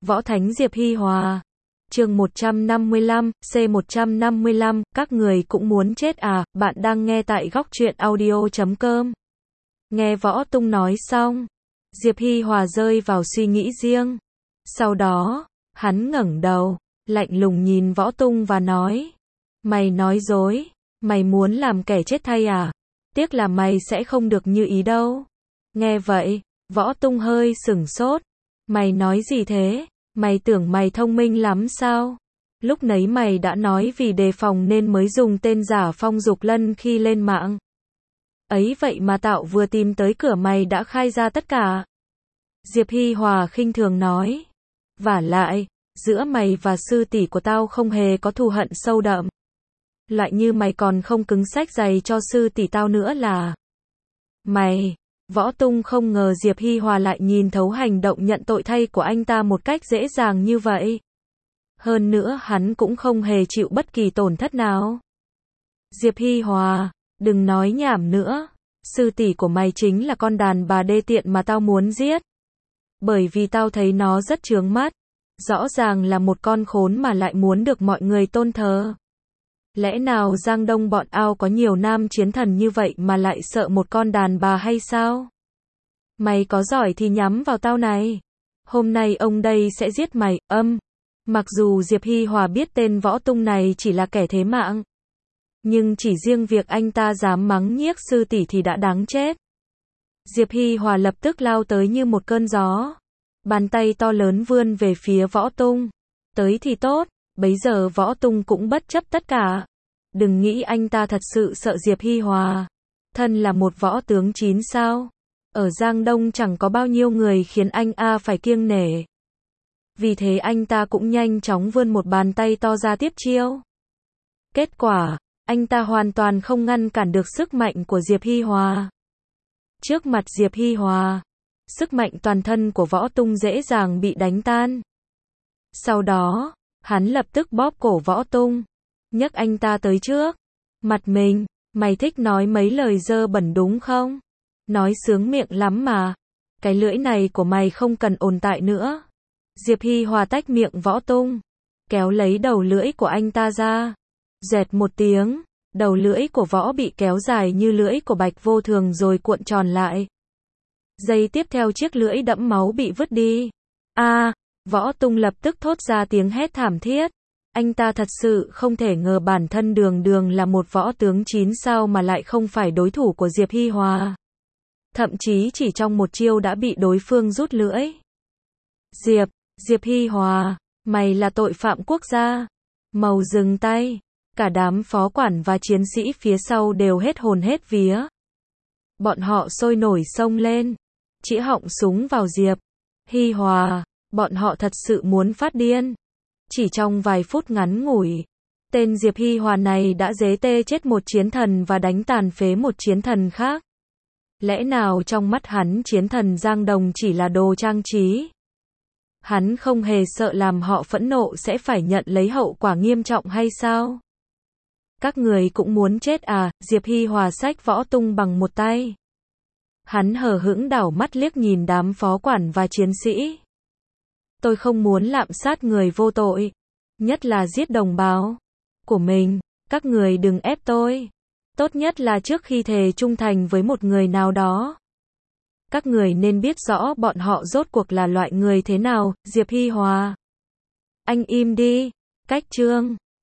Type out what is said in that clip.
Võ Thánh Diệp Hi Hòa. Chương 155, C155, các người cũng muốn chết à? Bạn đang nghe tại Góc Truyện Audio.com. Nghe Võ Tung nói xong, Diệp Hi Hòa rơi vào suy nghĩ riêng. Sau đó, hắn ngẩng đầu, lạnh lùng nhìn Võ Tung và nói: "Mày nói dối, mày muốn làm kẻ chết thay à? Tiếc là mày sẽ không được như ý đâu." Nghe vậy, Võ Tung hơi sửng sốt. "Mày nói gì thế? Mày tưởng mày thông minh lắm sao? Lúc nấy mày đã nói vì đề phòng nên mới dùng tên giả Phong Dục Lân khi lên mạng. Ấy vậy mà Tạo vừa tìm tới cửa mày đã khai ra tất cả." Diệp Hi Hòa khinh thường nói. "Vả lại, giữa mày và sư tỷ của tao không hề có thù hận sâu đậm. Loại như mày còn không cứng xách giày cho sư tỷ tao nữa là mày." Võ Tung không ngờ Diệp Hi Hòa lại nhìn thấu hành động nhận tội thay của anh ta một cách dễ dàng như vậy. Hơn nữa hắn cũng không hề chịu bất kỳ tổn thất nào. "Diệp Hi Hòa, đừng nói nhảm nữa. Sư tỷ của mày chính là con đàn bà đê tiện mà tao muốn giết. Bởi vì tao thấy nó rất chướng mắt. Rõ ràng là một con khốn mà lại muốn được mọi người tôn thờ. Lẽ nào Giang Đông bọn ao có nhiều nam chiến thần như vậy mà lại sợ một con đàn bà hay sao? Mày có giỏi thì nhắm vào tao này. Hôm nay ông đây sẽ giết mày." Mặc dù Diệp Hi Hòa biết tên Võ Tung này chỉ là kẻ thế mạng, nhưng chỉ riêng việc anh ta dám mắng nhiếc sư tỷ thì đã đáng chết. Diệp Hi Hòa lập tức lao tới như một cơn gió. Bàn tay to lớn vươn về phía Võ Tung. Tới thì tốt, bấy giờ Võ Tung cũng bất chấp tất cả. Đừng nghĩ anh ta thật sự sợ Diệp Hi Hòa. Thân là một võ tướng 9 sao. Ở Giang Đông chẳng có bao nhiêu người khiến anh phải kiêng nể. Vì thế anh ta cũng nhanh chóng vươn một bàn tay to ra tiếp chiêu. Kết quả, anh ta hoàn toàn không ngăn cản được sức mạnh của Diệp Hi Hòa. Trước mặt Diệp Hi Hòa, sức mạnh toàn thân của Võ Tung dễ dàng bị đánh tan. Sau đó, hắn lập tức bóp cổ Võ Tung, nhấc anh ta tới trước mặt mình. "Mày thích nói mấy lời dơ bẩn đúng không? Nói sướng miệng lắm mà. Cái lưỡi này của mày không cần ồn tại nữa." Diệp Hi Hòa tách miệng Võ Tung, kéo lấy đầu lưỡi của anh ta ra. Dẹt một tiếng, đầu lưỡi của Võ bị kéo dài như lưỡi của Bạch Vô Thường rồi cuộn tròn lại. Giây tiếp theo chiếc lưỡi đẫm máu bị vứt đi. Võ Tung lập tức thốt ra tiếng hét thảm thiết. Anh ta thật sự không thể ngờ bản thân đường đường là một võ tướng 9 sao mà lại không phải đối thủ của Diệp Hi Hòa. Thậm chí chỉ trong một chiêu đã bị đối phương rút lưỡi. Diệp Hi Hòa, mày là tội phạm quốc gia. Màu dừng tay. Cả đám phó quản và chiến sĩ phía sau đều hết hồn hết vía. Bọn họ sôi nổi xông lên, chĩa họng súng vào Diệp Hi Hòa. Bọn họ thật sự muốn phát điên. Chỉ trong vài phút ngắn ngủi, tên Diệp Hi Hòa này đã giết chết một chiến thần và đánh tàn phế một chiến thần khác. Lẽ nào trong mắt hắn chiến thần Giang Đồng chỉ là đồ trang trí? Hắn không hề sợ làm họ phẫn nộ sẽ phải nhận lấy hậu quả nghiêm trọng hay sao? Các người cũng muốn chết à? Diệp Hi Hòa xách Võ Tung bằng một tay. Hắn hờ hững đảo mắt liếc nhìn đám phó quản và chiến sĩ. "Tôi không muốn lạm sát người vô tội, nhất là giết đồng bào của mình. Các người đừng ép tôi. Tốt nhất là trước khi thề trung thành với một người nào đó, các người nên biết rõ bọn họ rốt cuộc là loại người thế nào." Diệp Hi Hòa, anh im đi. Cách chương